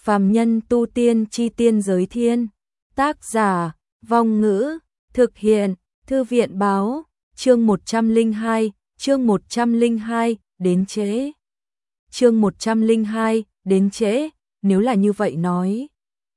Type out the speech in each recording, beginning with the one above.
Phàm nhân tu tiên chi tiên giới thiên. Tác giả, Vong Ngữ, thực hiện, Thư viện báo, chương 102, đến trễ. Chương 102, đến trễ, nếu là như vậy nói.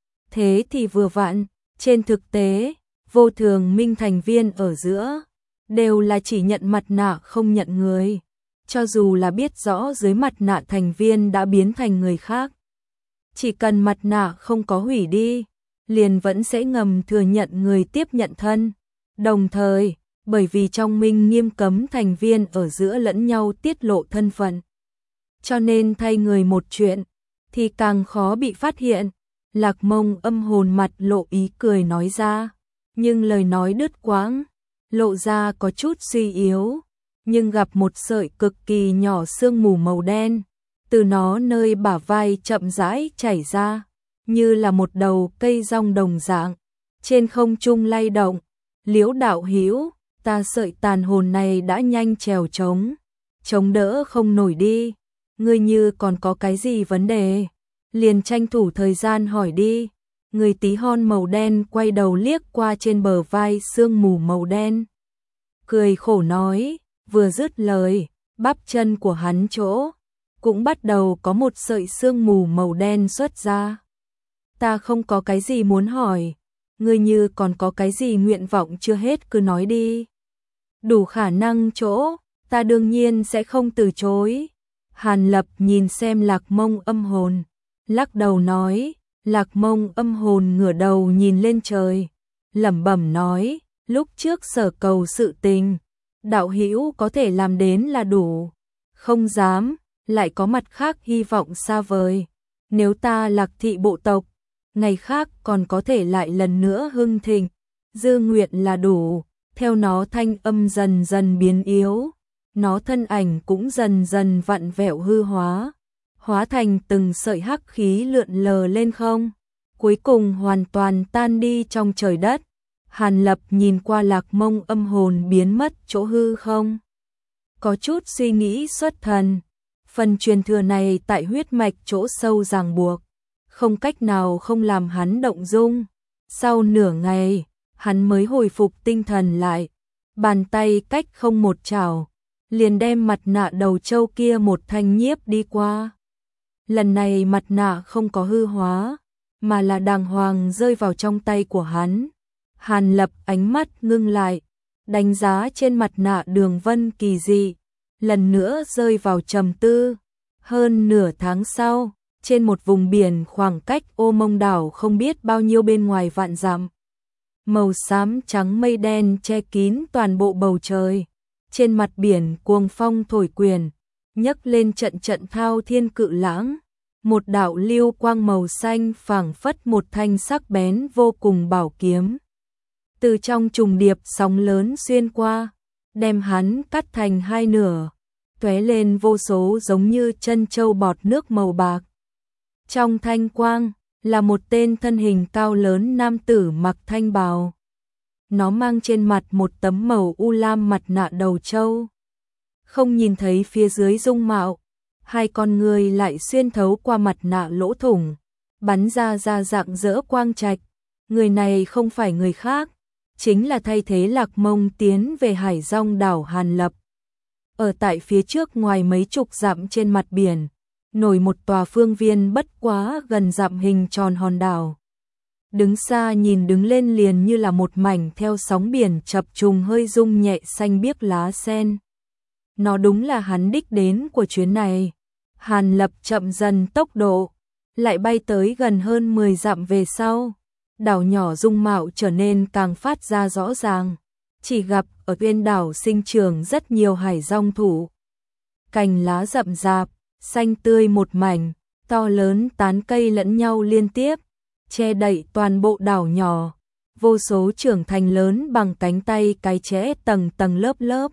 Thế thì vừa vặn, trên thực tế, vô thường minh thành viên ở giữa, đều là chỉ nhận mặt nạ không nhận người. Cho dù là biết rõ dưới mặt nạ thành viên đã biến thành người khác. Chỉ cần mặt nạ không có hủy đi, liền vẫn sẽ ngầm thừa nhận người tiếp nhận thân. Đồng thời, bởi vì trong minh nghiêm cấm thành viên ở giữa lẫn nhau tiết lộ thân phận. Cho nên thay người một chuyện, thì càng khó bị phát hiện. Lạc Mông âm hồn mặt lộ ý cười nói ra, nhưng lời nói đứt quãng, lộ ra có chút suy yếu, nhưng gặp một sợi cực kỳ nhỏ sương mù màu đen, từ nó nơi bả vai chậm rãi chảy ra, như là một đầu cây rong đồng dạng, trên không trung lay động. Liễu đạo hữu, ta sợi tàn hồn này đã nhanh trèo chống đỡ không nổi đi, ngươi như còn có cái gì vấn đề, liền tranh thủ thời gian hỏi đi. Người tí hon màu đen quay đầu liếc qua trên bờ vai sương mù màu đen, cười khổ nói, vừa dứt lời, bắp chân của hắn chỗ cũng bắt đầu có một sợi sương mù màu đen xuất ra. Ta không có cái gì muốn hỏi, ngươi như còn có cái gì nguyện vọng chưa hết cứ nói đi. Đủ khả năng chỗ, ta đương nhiên sẽ không từ chối. Hàn Lập nhìn xem Lạc Mông âm hồn, lắc đầu nói. Lạc Mông âm hồn ngửa đầu nhìn lên trời, lẩm bẩm nói, lúc trước sở cầu sự tình, đạo hữu có thể làm đến là đủ, không dám lại có mặt khác hy vọng xa vời. Nếu ta Lạc thị bộ tộc, ngày khác còn có thể lại lần nữa hưng thịnh, dư nguyện là đủ. Theo nó thanh âm dần dần biến yếu, nó thân ảnh cũng dần dần vặn vẹo hư hóa thành từng sợi hắc khí lượn lờ lên không, cuối cùng hoàn toàn tan đi trong trời đất. Hàn Lập nhìn qua Lạc Mông âm hồn biến mất chỗ hư không, có chút suy nghĩ xuất thần. Phần truyền thừa này tại huyết mạch chỗ sâu ràng buộc, không cách nào không làm hắn động dung. Sau nửa ngày, hắn mới hồi phục tinh thần lại, bàn tay cách không một chảo, liền đem mặt nạ đầu trâu kia một thanh nhiếp đi qua. Lần này mặt nạ không có hư hóa, mà là đàng hoàng rơi vào trong tay của hắn. Hàn Lập ánh mắt ngưng lại, đánh giá trên mặt nạ đường vân kỳ dị, lần nữa rơi vào trầm tư. Hơn nửa tháng sau, trên một vùng biển khoảng cách Ô Mông đảo không biết bao nhiêu bên ngoài vạn dặm, màu xám trắng mây đen che kín toàn bộ bầu trời. Trên mặt biển cuồng phong thổi quyền, nhấc lên trận trận thao thiên cự lãng. Một đạo lưu quang màu xanh phảng phất một thanh sắc bén vô cùng bảo kiếm, từ trong trùng điệp sóng lớn xuyên qua, đem hắn cắt thành hai nửa, tóe lên vô số giống như chân châu bọt nước màu bạc. Trong thanh quang là một tên thân hình cao lớn nam tử mặc thanh bào. Nó mang trên mặt một tấm màu u lam mặt nạ đầu trâu, không nhìn thấy phía dưới dung mạo. Hai con người lại xuyên thấu qua mặt nạ lỗ thủng, bắn ra dạng rỡ quang trạch. Người này không phải người khác, chính là thay thế Lạc Mông tiến về Hải Rong đảo Hàn Lập. Ở tại phía trước ngoài mấy chục dặm trên mặt biển, nổi một tòa phương viên bất quá gần dặm hình tròn hòn đảo. Đứng xa nhìn đứng lên liền như là một mảnh theo sóng biển chập trùng hơi rung nhẹ xanh biếc lá sen. Nó đúng là hắn đích đến của chuyến này. Hàn Lập chậm dần tốc độ, lại bay tới gần hơn 10 dặm về sau. Đảo nhỏ dung mạo trở nên càng phát ra rõ ràng. Chỉ gặp ở bên đảo sinh trưởng rất nhiều hải rong thụ. Cành lá rậm rạp, xanh tươi một mảnh, to lớn tán cây lẫn nhau liên tiếp, che đậy toàn bộ đảo nhỏ. Vô số trưởng thành lớn bằng cánh tay cái chẽ tầng tầng lớp lớp,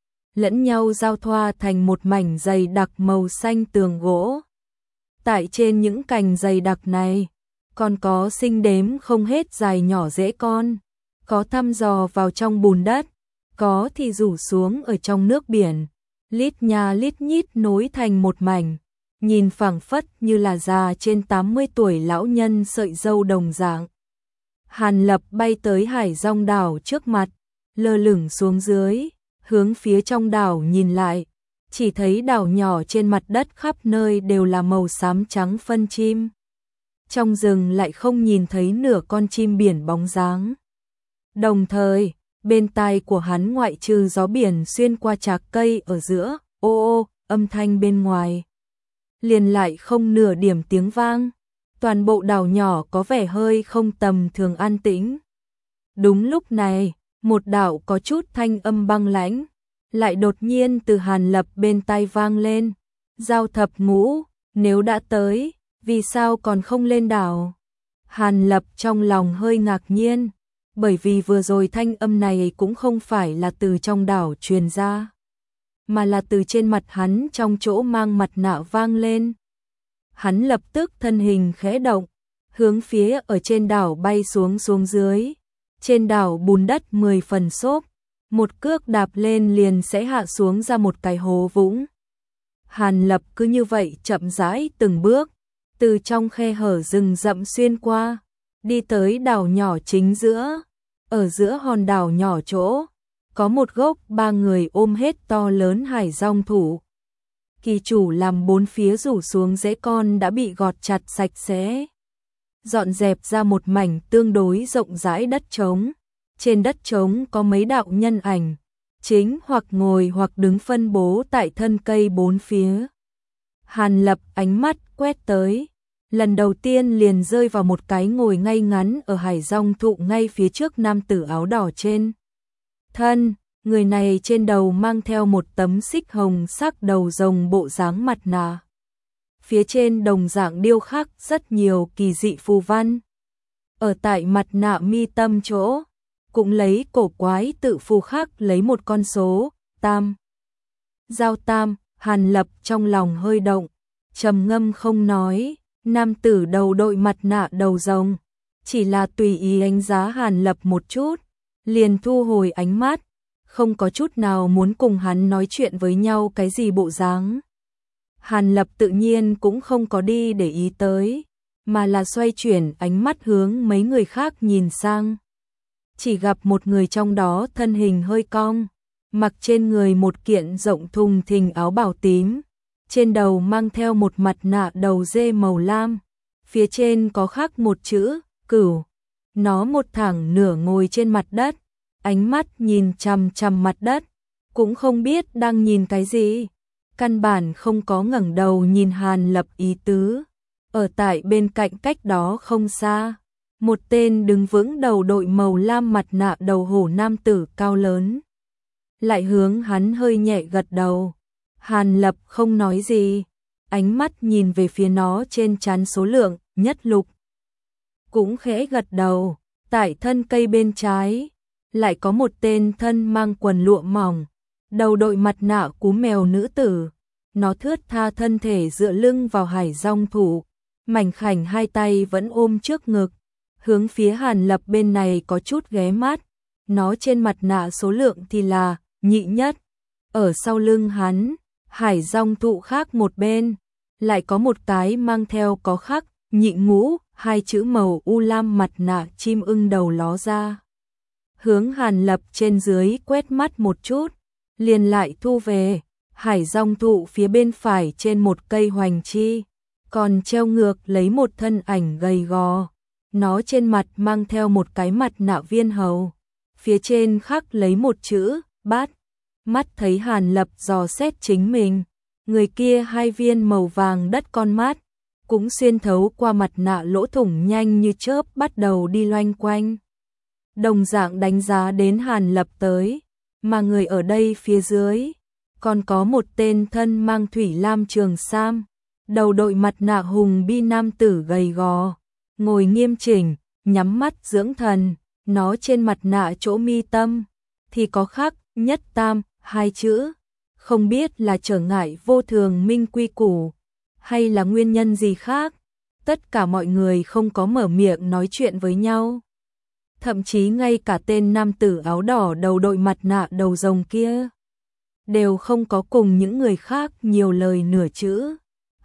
lẫn nhau giao thoa thành một mảnh dày đặc màu xanh tường gỗ. Tại trên những cành dày đặc này, còn có sinh đếm không hết dài nhỏ rễ con, có thăm dò vào trong bùn đất, có thì rủ xuống ở trong nước biển, lít nha lít nhít nối thành một mảnh. nhìn phảng phất như là già trên 80 tuổi lão nhân sợi râu đồng dạng. Hàn Lập bay tới Hải Dong đảo trước mặt, lơ lửng xuống dưới, hướng phía trong đảo nhìn lại, chỉ thấy đảo nhỏ trên mặt đất khắp nơi đều là màu xám trắng phân chim. Trong rừng lại không nhìn thấy nửa con chim biển bóng dáng. Đồng thời, bên tai của hắn ngoại trừ gió biển xuyên qua chạc cây ở giữa, ô ô, âm thanh bên ngoài liền lại không nửa điểm tiếng vang. Toàn bộ đảo nhỏ có vẻ hơi không tầm thường an tĩnh. Đúng lúc này, một đạo có chút thanh âm băng lãnh lại đột nhiên từ Hàn Lập bên tai vang lên. Giao thập ngũ, nếu đã tới, vì sao còn không lên đảo? Hàn Lập trong lòng hơi ngạc nhiên, bởi vì vừa rồi thanh âm này cũng không phải là từ trong đảo truyền ra, mà là từ trên mặt hắn trong chỗ mang mặt nạ vang lên. Hắn lập tức thân hình khẽ động, hướng phía ở trên đảo bay xuống dưới. Trên đảo bùn đất 10 phần xốp, một cước đạp lên liền sẽ hạ xuống ra một cái hố vũng. Hàn Lập cứ như vậy chậm rãi từng bước, từ trong khe hở rừng rậm xuyên qua, đi tới đảo nhỏ chính giữa. Ở giữa hòn đảo nhỏ chỗ, có một gốc 3 người ôm hết to lớn hải dong thủ. Kỳ chủ làm bốn phía rủ xuống rễ con đã bị gọt chặt sạch sẽ, dọn dẹp ra một mảnh tương đối rộng rãi đất trống. Trên đất trống có mấy đạo nhân ảnh, chính hoặc ngồi hoặc đứng phân bố tại thân cây bốn phía. Hàn Lập ánh mắt quét tới, lần đầu tiên liền rơi vào một cái ngồi ngay ngắn ở hải dong thụ ngay phía trước nam tử áo đỏ trên thân. Người này trên đầu mang theo một tấm xích hồng sắc đầu rồng bộ dáng mặt nạ. Phía trên đồng dạng điêu khắc rất nhiều kỳ dị phù văn. Ở tại mặt nạ mi tâm chỗ, cũng lấy cổ quái tự phù khắc lấy một con số, tam. Giao tam, Hàn Lập trong lòng hơi động, trầm ngâm không nói. Nam tử đầu đội mặt nạ đầu rồng, chỉ là tùy ý đánh giá Hàn Lập một chút, liền thu hồi ánh mắt, không có chút nào muốn cùng hắn nói chuyện với nhau cái gì bộ dáng. Hàn Lập tự nhiên cũng không có đi để ý tới, mà là xoay chuyển ánh mắt hướng mấy người khác nhìn sang. Chỉ gặp một người trong đó thân hình hơi cong, mặc trên người một kiện rộng thùng thình áo bào tím, trên đầu mang theo một mặt nạ đầu dê màu lam, phía trên có khắc một chữ Cửu. Nó một thẳng nửa ngồi trên mặt đất, ánh mắt nhìn chằm chằm mặt đất, cũng không biết đang nhìn cái gì, căn bản không có ngẩng đầu nhìn Hàn Lập ý tứ. Ở tại bên cạnh cách đó không xa, một tên đứng vững đầu đội màu lam mặt nạ đầu hổ nam tử cao lớn, lại hướng hắn hơi nhẹ gật đầu. Hàn Lập không nói gì, ánh mắt nhìn về phía nó trên trán số lượng nhất lục, cũng khẽ gật đầu. Tại thân cây bên trái, lại có một tên thân mang quần lụa mỏng, đầu đội mặt nạ cú mèo nữ tử. Nó thướt tha thân thể dựa lưng vào hải dong thủ, mảnh khảnh hai tay vẫn ôm trước ngực, hướng phía Hàn Lập bên này có chút ghé mắt. Nó trên mặt nạ số lượng thì là nhị nhất. Ở sau lưng hắn, hải dong thụ khác một bên, lại có một cái mang theo có khắc nhị ngũ, hai chữ màu u lam mặt nạ chim ưng đầu ló ra. Hướng Hàn Lập trên dưới quét mắt một chút, liền lại thu về. Hải dong thụ phía bên phải trên một cây hoành chi, còn treo ngược lấy một thân ảnh gầy gò. Nó trên mặt mang theo một cái mặt nạ viên hầu, phía trên khắc lấy một chữ bát. Mắt thấy Hàn Lập dò xét chính mình, người kia hai viên màu vàng đất con mắt, cũng xuyên thấu qua mặt nạ lỗ thủng nhanh như chớp bắt đầu đi loanh quanh. Đồng dạng đánh giá đến Hàn Lập tới, mà người ở đây phía dưới, còn có một tên thân mang thủy lam trường sam, đầu đội mặt nạ hùng bi nam tử gầy gò, ngồi nghiêm chỉnh, nhắm mắt dưỡng thần. Nó trên mặt nạ chỗ mi tâm thì có khắc nhất tam hai chữ, không biết là trở ngại vô thường minh quy củ, hay là nguyên nhân gì khác. Tất cả mọi người không có mở miệng nói chuyện với nhau. Thậm chí ngay cả tên nam tử áo đỏ đầu đội mặt nạ đầu rồng kia, đều không có cùng những người khác nhiều lời nửa chữ.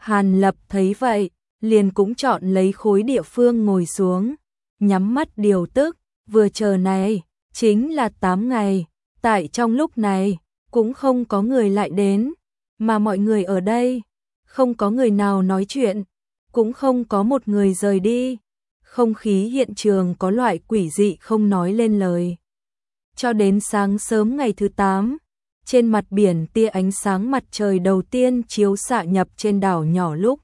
Hàn Lập thấy vậy, liền cũng chọn lấy khối địa phương ngồi xuống, nhắm mắt điều tức, vừa chờ này, chính là 8 ngày, tại trong lúc này, cũng không có người lại đến, mà mọi người ở đây, không có người nào nói chuyện, cũng không có một người rời đi, không khí hiện trường có loại quỷ dị không nói lên lời. Cho đến sáng sớm ngày thứ 8, trên mặt biển tia ánh sáng mặt trời đầu tiên chiếu xạ nhập trên đảo nhỏ lúc.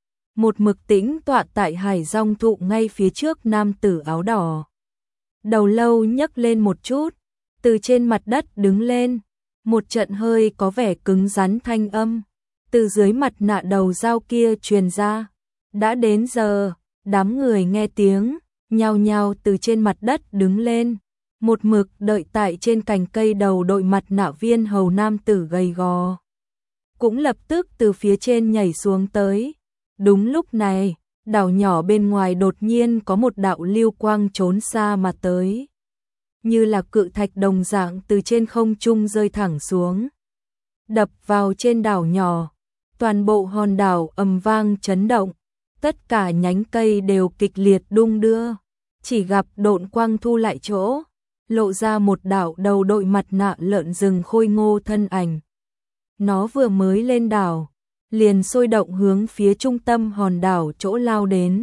Một mực tĩnh tọa tại hải rong thụ ngay phía trước nam tử áo đỏ. Đầu lâu nhấc lên một chút, từ trên mặt đất đứng lên, một trận hơi có vẻ cứng rắn thanh âm, từ dưới mặt nạ đầu dao kia truyền ra. Đã đến giờ, đám người nghe tiếng, nhao nhao từ trên mặt đất đứng lên. Một mực đợi tại trên cành cây đầu đội mặt nạ viên hầu nam tử gầy gò. Cũng lập tức từ phía trên nhảy xuống tới. Đúng lúc này, đảo nhỏ bên ngoài đột nhiên có một đạo lưu quang trốn xa mà tới. Như là cự thạch đồng dạng từ trên không trung rơi thẳng xuống. Đập vào trên đảo nhỏ, toàn bộ hòn đảo ầm vang chấn động. Tất cả nhánh cây đều kịch liệt đung đưa. Chỉ gặp độn quang thu lại chỗ, lộ ra một đảo đầu đội mặt nạ lợn rừng khôi ngô thân ảnh. Nó vừa mới lên đảo, liền sôi động hướng phía trung tâm hòn đảo chỗ lao đến.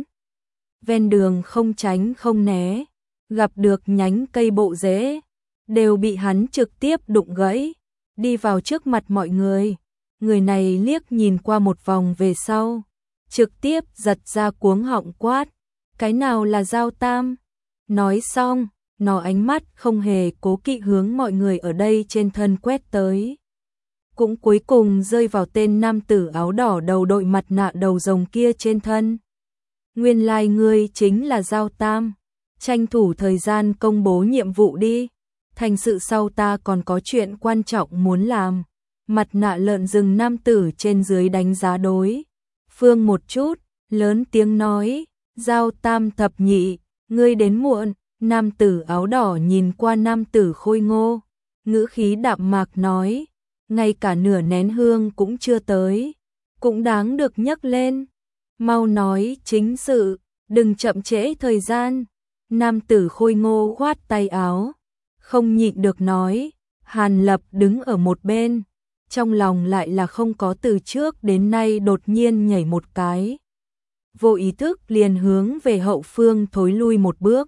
Ven đường không tránh không né, gặp được nhánh cây bộ rễ, đều bị hắn trực tiếp đụng gãy, đi vào trước mặt mọi người. Người này liếc nhìn qua một vòng về sau, trực tiếp giật ra cuống họng quát, cái nào là Giao Tam? Nói xong, nó ánh mắt không hề cố kỵ hướng mọi người ở đây trên thân quét tới. Cũng cuối cùng rơi vào tên nam tử áo đỏ đầu đội mặt nạ đầu rồng kia trên thân. Nguyên lai ngươi chính là Giao Tam, tranh thủ thời gian công bố nhiệm vụ đi, thành sự sau ta còn có chuyện quan trọng muốn làm. Mặt nạ lợn rừng nam tử trên dưới đánh giá đối phương một chút, lớn tiếng nói, Giao Tam thập nhị, ngươi đến muộn. Nam tử áo đỏ nhìn qua nam tử khôi ngô, ngữ khí đạm mạc nói, ngay cả nửa nén hương cũng chưa tới, cũng đáng được nhắc lên. Mau nói chính sự, đừng chậm trễ thời gian. Nam tử khôi ngô khoát tay áo, không nhịn được nói. Hàn Lập đứng ở một bên, trong lòng lại là không có từ trước đến nay đột nhiên nhảy một cái. Vô ý thức liền hướng về hậu phương thối lui một bước.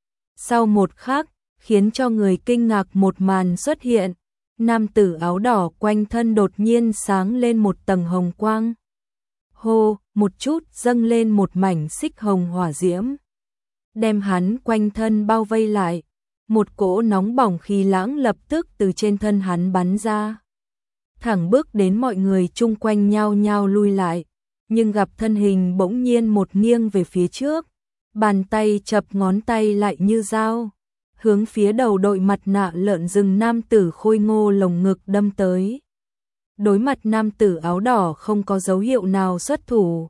Sau một khắc, khiến cho người kinh ngạc một màn xuất hiện. Nam tử áo đỏ quanh thân đột nhiên sáng lên một tầng hồng quang. Hô, một chút dâng lên một mảnh xích hồng hỏa diễm. Đem hắn quanh thân bao vây lại. Một cỗ nóng bỏng khí lãng lập tức từ trên thân hắn bắn ra. Thẳng bước đến mọi người chung quanh nhao nhao lui lại. Nhưng gặp thân hình bỗng nhiên một nghiêng về phía trước. Bàn tay chập ngón tay lại như dao, hướng phía đầu đội mặt nạ lợn rừng nam tử khôi ngô lồng ngực đâm tới. Đối mặt nam tử áo đỏ không có dấu hiệu nào xuất thủ.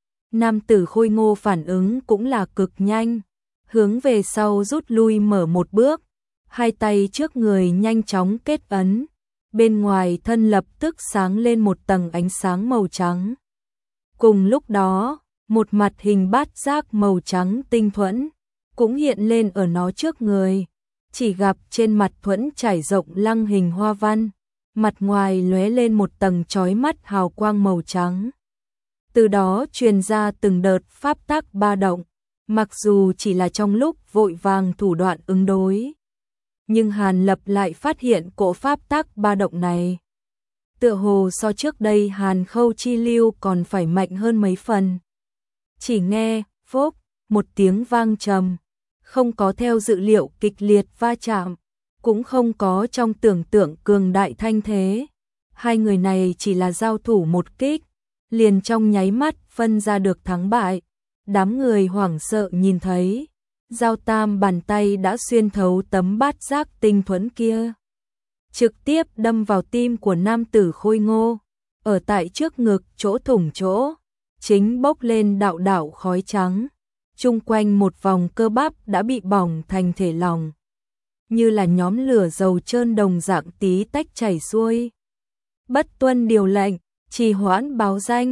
Nam tử khôi ngô phản ứng cũng là cực nhanh, hướng về sau rút lui mở một bước, hai tay trước người nhanh chóng kết ấn, bên ngoài thân lập tức sáng lên một tầng ánh sáng màu trắng. Cùng lúc đó, một mặt hình bát giác màu trắng tinh thuẫn cũng hiện lên ở nó trước người, chỉ gặp trên mặt thuẫn trải rộng lăng hình hoa văn, mặt ngoài lóe lên một tầng chói mắt hào quang màu trắng. Từ đó truyền ra từng đợt pháp tắc ba động, mặc dù chỉ là trong lúc vội vàng thủ đoạn ứng đối, nhưng Hàn Lập lại phát hiện cỗ pháp tắc ba động này. Tựa hồ so trước đây Hàn Khâu chi lưu còn phải mạnh hơn mấy phần. Chỉ nghe, phốc, một tiếng vang trầm, không có theo dự liệu kịch liệt va chạm, cũng không có trong tưởng tượng cường đại thanh thế. Hai người này chỉ là giao thủ một kích, liền trong nháy mắt phân ra được thắng bại. Đám người hoảng sợ nhìn thấy, Giao Tam bàn tay đã xuyên thấu tấm bát giác tinh thuẫn kia, trực tiếp đâm vào tim của nam tử khôi ngô, ở tại trước ngực chỗ thủng chỗ, chính bốc lên đạo đạo khói trắng, chung quanh một vòng cơ bắp đã bị bỏng thành thể lỏng, như là nhóm lửa dầu trơn đồng dạng tí tách chảy xuôi. Bất tuân điều lệnh, trì hoãn báo danh,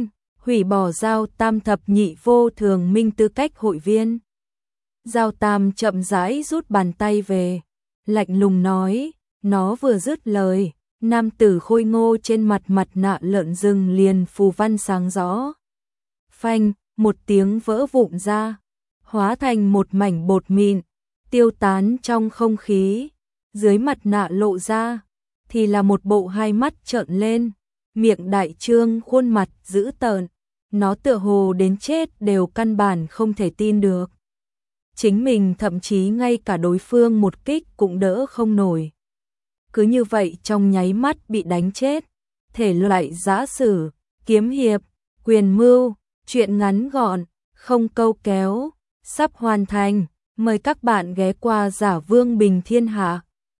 hủy bỏ Giao Tam thập nhị vô thường minh tư cách hội viên. Giao Tam chậm rãi rút bàn tay về, lạnh lùng nói, nó vừa dứt lời, nam tử khôi ngô trên mặt nạ lợn rừng liền phù văn sáng rõ. Phanh, một tiếng vỡ vụn ra, hóa thành một mảnh bột mịn, tiêu tán trong không khí. Dưới mặt nạ lộ ra, thì là một bộ hai mắt trợn lên, miệng đại trương, khuôn mặt dữ tợn. Nó tựa hồ đến chết đều căn bản không thể tin được. Chính mình thậm chí ngay cả đối phương một kích cũng đỡ không nổi. Cứ như vậy trong nháy mắt bị đánh chết. Thể loại giã sử, kiếm hiệp, quyền mưu, truyện ngắn gọn, không câu kéo, sắp hoàn thành. Mời các bạn ghé qua Giả Vương Bình Thiên Hạ.